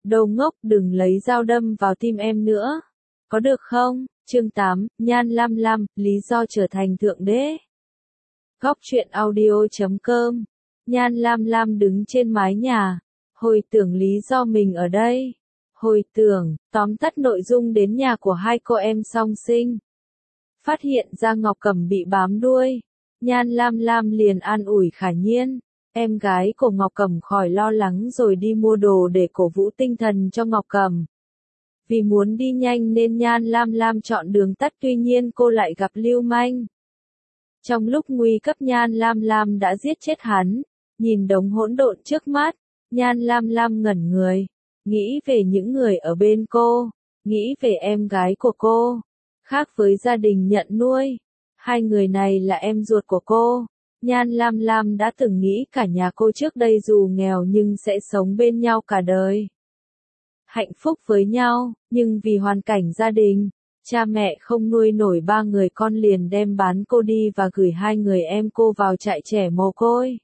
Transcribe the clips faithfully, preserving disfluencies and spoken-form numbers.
Đồ ngốc, đừng lấy dao đâm vào tim em nữa. Có được không? Chương tám, Nhan Lam Lam, lý do trở thành thượng đế. Góc truyện audio chấm com. Nhan Lam Lam đứng trên mái nhà, hồi tưởng lý do mình ở đây. Hồi tưởng, tóm tắt nội dung đến nhà của hai cô em song sinh. Phát hiện ra Ngọc Cẩm bị bám đuôi. Nhan Lam Lam liền an ủi Khả Nhiên. Em gái của Ngọc Cẩm khỏi lo lắng rồi đi mua đồ để cổ vũ tinh thần cho Ngọc Cẩm. Vì muốn đi nhanh nên Nhan Lam Lam chọn đường tắt, tuy nhiên cô lại gặp lưu manh. Trong lúc nguy cấp Nhan Lam Lam đã giết chết hắn. Nhìn đống hỗn độn trước mắt, Nhan Lam Lam ngẩn người. Nghĩ về những người ở bên cô. Nghĩ về em gái của cô. Khác với gia đình nhận nuôi. Hai người này là em ruột của cô. Nhan Lam Lam đã từng nghĩ cả nhà cô trước đây dù nghèo nhưng sẽ sống bên nhau cả đời. Hạnh phúc với nhau, nhưng vì hoàn cảnh gia đình, cha mẹ không nuôi nổi ba người con liền đem bán cô đi và gửi hai người em cô vào trại trẻ mồ côi.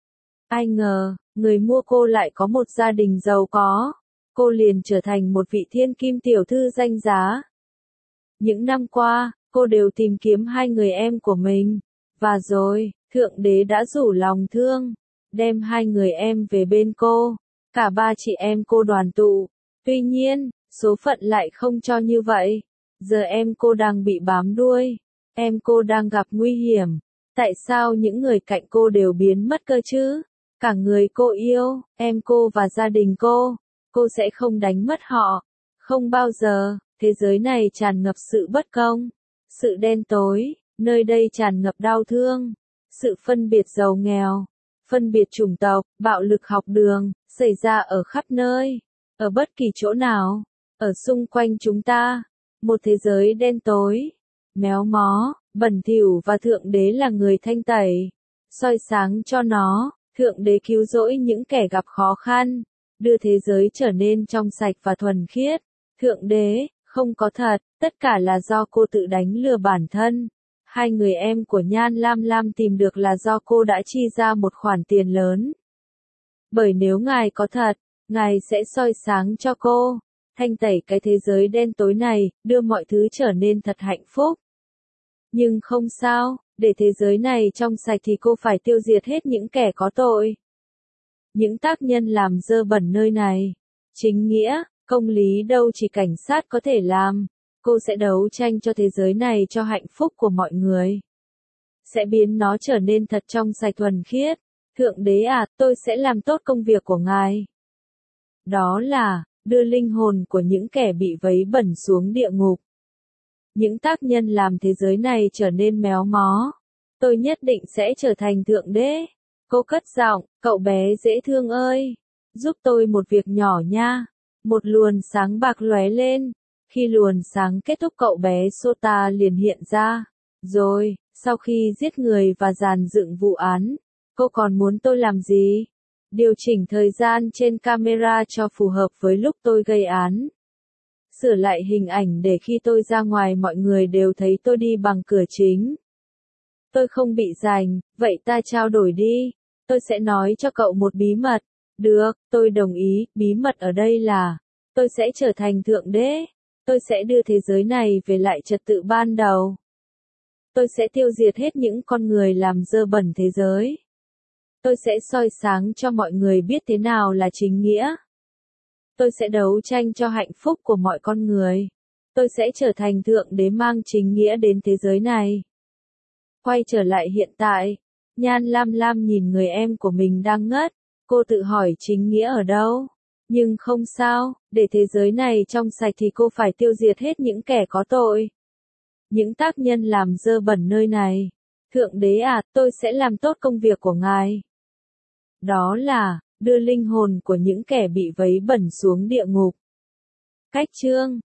Ai ngờ, người mua cô lại có một gia đình giàu có. Cô liền trở thành một vị thiên kim tiểu thư danh giá. Những năm qua, cô đều tìm kiếm hai người em của mình. Và rồi, Thượng Đế đã rủ lòng thương, đem hai người em về bên cô. Cả ba chị em cô đoàn tụ. Tuy nhiên, số phận lại không cho như vậy. Giờ em cô đang bị bám đuôi. Em cô đang gặp nguy hiểm. Tại sao những người cạnh cô đều biến mất cơ chứ? Cả người cô yêu, em cô và gia đình cô. Cô sẽ không đánh mất họ. Không bao giờ. Thế giới này tràn ngập sự bất công. Sự đen tối. Nơi đây tràn ngập đau thương. Sự phân biệt giàu nghèo. Phân biệt chủng tộc, bạo lực học đường, xảy ra ở khắp nơi. Ở bất kỳ chỗ nào. Ở xung quanh chúng ta. Một thế giới đen tối. Méo mó, bẩn thỉu và Thượng Đế là người thanh tẩy. Soi sáng cho nó. Thượng Đế cứu rỗi những kẻ gặp khó khăn. Đưa thế giới trở nên trong sạch và thuần khiết. Thượng Đế, không có thật, tất cả là do cô tự đánh lừa bản thân. Hai người em của Nhan Lam Lam tìm được là do cô đã chi ra một khoản tiền lớn. Bởi nếu Ngài có thật, Ngài sẽ soi sáng cho cô, thanh tẩy cái thế giới đen tối này, đưa mọi thứ trở nên thật hạnh phúc. Nhưng không sao, để thế giới này trong sạch thì cô phải tiêu diệt hết những kẻ có tội. Những tác nhân làm dơ bẩn nơi này. Chính nghĩa, công lý đâu chỉ cảnh sát có thể làm. Cô sẽ đấu tranh cho thế giới này cho hạnh phúc của mọi người. Sẽ biến nó trở nên thật trong sạch thuần khiết. Thượng Đế à, tôi sẽ làm tốt công việc của Ngài. Đó là, đưa linh hồn của những kẻ bị vấy bẩn xuống địa ngục. Những tác nhân làm thế giới này trở nên méo mó. Tôi nhất định sẽ trở thành Thượng Đế. Cô cất giọng, cậu bé dễ thương ơi. Giúp tôi một việc nhỏ nha. Một luồn sáng bạc lóe lên. Khi luồn sáng kết thúc cậu bé Sota liền hiện ra. Rồi, sau khi giết người và dàn dựng vụ án, cô còn muốn tôi làm gì? Điều chỉnh thời gian trên camera cho phù hợp với lúc tôi gây án. Sửa lại hình ảnh để khi tôi ra ngoài mọi người đều thấy tôi đi bằng cửa chính. Tôi không bị giành, vậy ta trao đổi đi. Tôi sẽ nói cho cậu một bí mật. Được, tôi đồng ý, bí mật ở đây là, tôi sẽ trở thành Thượng Đế. Tôi sẽ đưa thế giới này về lại trật tự ban đầu. Tôi sẽ tiêu diệt hết những con người làm dơ bẩn thế giới. Tôi sẽ soi sáng cho mọi người biết thế nào là chính nghĩa. Tôi sẽ đấu tranh cho hạnh phúc của mọi con người. Tôi sẽ trở thành Thượng Đế mang chính nghĩa đến thế giới này. Quay trở lại hiện tại, Nhan Lam Lam nhìn người em của mình đang ngất. Cô tự hỏi chính nghĩa ở đâu? Nhưng không sao, để thế giới này trong sạch thì cô phải tiêu diệt hết những kẻ có tội. Những tác nhân làm dơ bẩn nơi này. Thượng Đế à, tôi sẽ làm tốt công việc của Ngài. Đó là, đưa linh hồn của những kẻ bị vấy bẩn xuống địa ngục. Cách chương